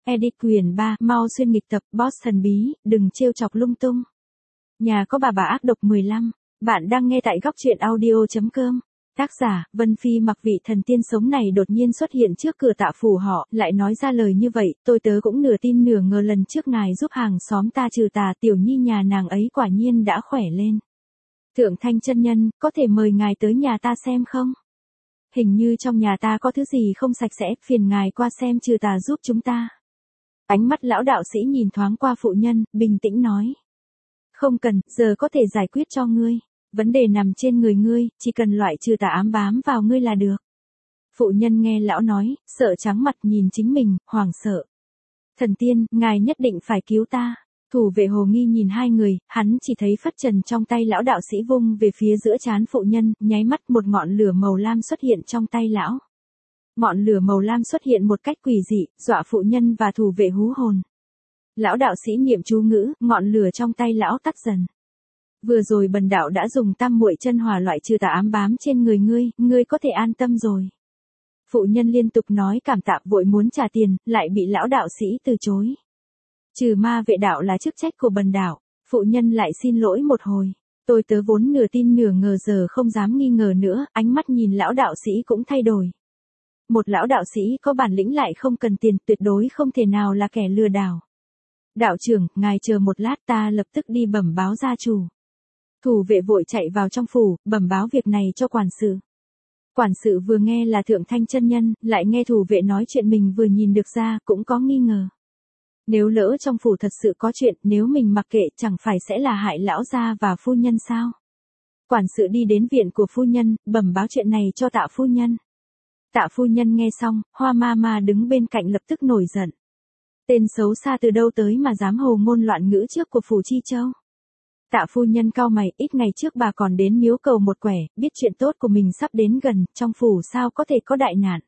Edit quyền 3, mau xuyên nghịch tập, boss thần bí, đừng trêu chọc lung tung. Nhà có bà ác độc 15. Bạn đang nghe tại góc truyện audio.com. Tác giả, Vân Phi mặc vị thần tiên sống này đột nhiên xuất hiện trước cửa Tạ phủ họ, lại nói ra lời như vậy, tôi tớ cũng nửa tin nửa ngờ lần trước ngài giúp hàng xóm ta trừ tà, tiểu nhi nhà nàng ấy quả nhiên đã khỏe lên. Thượng Thanh chân nhân, có thể mời ngài tới nhà ta xem không? Hình như trong nhà ta có thứ gì không sạch sẽ, phiền ngài qua xem trừ tà giúp chúng ta. Ánh mắt lão đạo sĩ nhìn thoáng qua phụ nhân, bình tĩnh nói. Không cần, giờ có thể giải quyết cho ngươi. Vấn đề nằm trên người ngươi, chỉ cần loại trừ tà ám bám vào ngươi là được. Phụ nhân nghe lão nói, sợ trắng mặt nhìn chính mình, hoảng sợ. Thần tiên, ngài nhất định phải cứu ta. Thủ vệ hồ nghi nhìn hai người, hắn chỉ thấy phất trần trong tay lão đạo sĩ vung về phía giữa trán phụ nhân, nháy mắt một ngọn lửa màu lam xuất hiện trong tay lão. Ngọn lửa màu lam xuất hiện một cách quỷ dị, dọa phụ nhân và thủ vệ hú hồn. Lão đạo sĩ niệm chú ngữ, ngọn lửa trong tay lão tắt dần. Vừa rồi bần đạo đã dùng tam muội chân hỏa loại trừ tà ám bám trên người ngươi có thể an tâm rồi. Phụ nhân liên tục nói cảm tạ vội muốn trả tiền, lại bị lão đạo sĩ từ chối. Trừ ma vệ đạo là chức trách của bần đạo, phụ nhân lại xin lỗi một hồi. Tôi tớ vốn nửa tin nửa ngờ giờ không dám nghi ngờ nữa, ánh mắt nhìn lão đạo sĩ cũng thay đổi. Một lão đạo sĩ có bản lĩnh lại không cần tiền, tuyệt đối không thể nào là kẻ lừa đảo. Đạo trưởng, ngài chờ một lát, ta lập tức đi bẩm báo gia chủ. Thủ vệ vội chạy vào trong phủ, bẩm báo việc này cho quản sự. Quản sự vừa nghe là Thượng Thanh chân nhân, lại nghe thủ vệ nói chuyện mình vừa nhìn được ra, cũng có nghi ngờ. Nếu lỡ trong phủ thật sự có chuyện, nếu mình mặc kệ chẳng phải sẽ là hại lão gia và phu nhân sao? Quản sự đi đến viện của phu nhân, bẩm báo chuyện này cho Tạ phu nhân. Tạ phu nhân nghe xong, Hoa ma ma đứng bên cạnh lập tức nổi giận. Tên xấu xa từ đâu tới mà dám hồ ngôn loạn ngữ trước của phủ Chi Châu? Tạ phu nhân cau mày, ít ngày trước bà còn đến miếu cầu một quẻ, biết chuyện tốt của mình sắp đến gần, trong phủ sao có thể có đại nạn.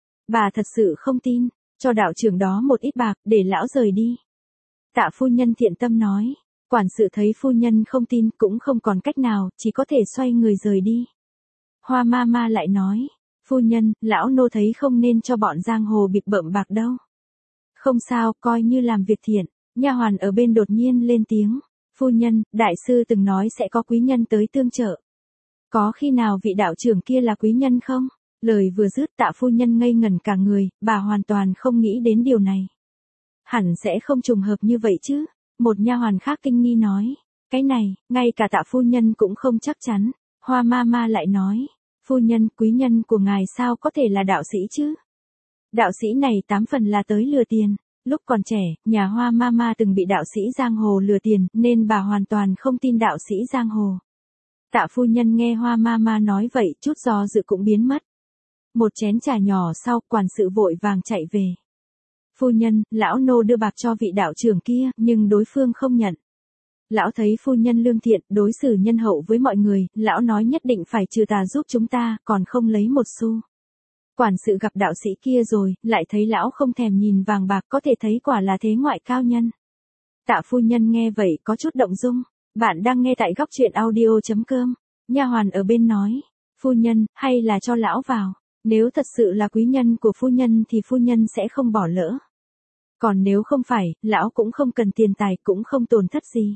Bà thật sự không tin, cho đạo trưởng đó một ít bạc, để lão rời đi. Tạ phu nhân thiện tâm nói, quản sự thấy phu nhân không tin cũng không còn cách nào, chỉ có thể xoay người rời đi. Hoa ma ma lại nói, phu nhân, lão nô thấy không nên cho bọn giang hồ bịp bợm bạc đâu. Không sao, coi như làm việc thiện. Nha hoàn ở bên đột nhiên lên tiếng. Phu nhân, đại sư từng nói sẽ có quý nhân tới tương trợ. Có khi nào vị đạo trưởng kia là quý nhân không? Lời vừa dứt Tạ phu nhân ngây ngẩn cả người, bà hoàn toàn không nghĩ đến điều này. Hẳn sẽ không trùng hợp như vậy chứ? Một nha hoàn khác kinh nghi nói. Cái này, ngay cả Tạ phu nhân cũng không chắc chắn. Hoa ma ma lại nói. Phu nhân, quý nhân của ngài sao có thể là đạo sĩ chứ? Đạo sĩ này 8 phần là tới lừa tiền. Lúc còn trẻ, nhà Hoa ma ma từng bị đạo sĩ giang hồ lừa tiền, nên bà hoàn toàn không tin đạo sĩ giang hồ. Tạ phu nhân nghe Hoa ma ma nói vậy, chút do dự cũng biến mất. Một chén trà nhỏ sau, quản sự vội vàng chạy về. Phu nhân, lão nô đưa bạc cho vị đạo trưởng kia, nhưng đối phương không nhận. Lão thấy phu nhân lương thiện, đối xử nhân hậu với mọi người, lão nói nhất định phải trừ tà giúp chúng ta, còn không lấy một xu. Quản sự gặp đạo sĩ kia rồi, lại thấy lão không thèm nhìn vàng bạc, có thể thấy quả là thế ngoại cao nhân. Tạ phu nhân nghe vậy có chút động dung. Bạn đang nghe tại góc truyện audio.com. Nha hoàn ở bên nói, phu nhân, hay là cho lão vào. Nếu thật sự là quý nhân của phu nhân thì phu nhân sẽ không bỏ lỡ. Còn nếu không phải, lão cũng không cần tiền tài, cũng không tổn thất gì.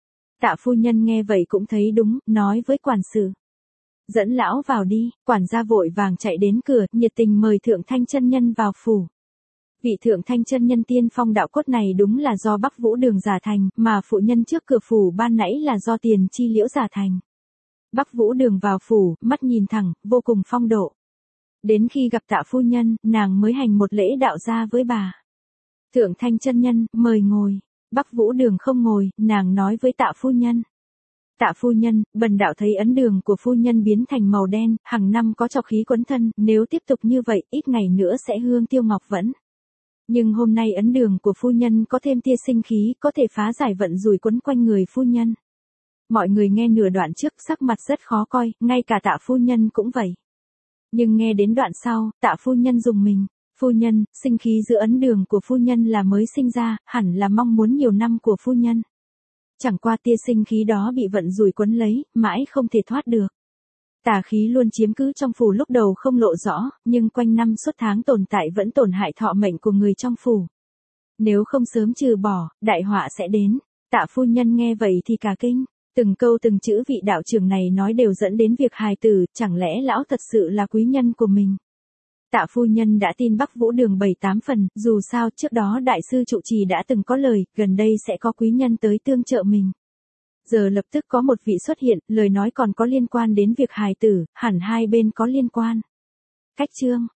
Tạ phu nhân nghe vậy cũng thấy đúng, nói với quản sự. Dẫn lão vào đi, quản gia vội vàng chạy đến cửa, nhiệt tình mời Thượng Thanh chân nhân vào phủ. Vị Thượng Thanh chân nhân tiên phong đạo cốt này đúng là do Bắc Vũ Đường giả thành, mà phụ nhân trước cửa phủ ban nãy là do Tiền Chi Liễu giả thành. Bắc Vũ Đường vào phủ, mắt nhìn thẳng, vô cùng phong độ. Đến khi gặp Tạ phu nhân, nàng mới hành một lễ đạo gia với bà. Thượng Thanh chân nhân, mời ngồi. Bắc Vũ Đường không ngồi, nàng nói với Tạ phu nhân. Tạ phu nhân, bần đạo thấy ấn đường của phu nhân biến thành màu đen, hàng năm có trọc khí quấn thân, nếu tiếp tục như vậy, ít ngày nữa sẽ hương tiêu ngọc vẫn. Nhưng hôm nay ấn đường của phu nhân có thêm tia sinh khí, có thể phá giải vận rủi quấn quanh người phu nhân. Mọi người nghe nửa đoạn trước sắc mặt rất khó coi, ngay cả Tạ phu nhân cũng vậy. Nhưng nghe đến đoạn sau, Tạ phu nhân rùng mình. Phu nhân, sinh khí giữa ấn đường của phu nhân là mới sinh ra, hẳn là mong muốn nhiều năm của phu nhân. Chẳng qua tia sinh khí đó bị vận rủi quấn lấy, mãi không thể thoát được. Tà khí luôn chiếm cứ trong phủ, lúc đầu không lộ rõ, nhưng quanh năm suốt tháng tồn tại vẫn tổn hại thọ mệnh của người trong phủ. Nếu không sớm trừ bỏ, đại họa sẽ đến. Tạ phu nhân nghe vậy thì cả kinh. Từng câu từng chữ vị đạo trưởng này nói đều dẫn đến việc hài tử, chẳng lẽ lão thật sự là quý nhân của mình. Tạ phu nhân đã tin Bắc Vũ Đường 7-8 phần, dù sao trước đó đại sư trụ trì đã từng có lời, gần đây sẽ có quý nhân tới tương trợ mình. Giờ lập tức có một vị xuất hiện, lời nói còn có liên quan đến việc hài tử, hẳn hai bên có liên quan. Cách chương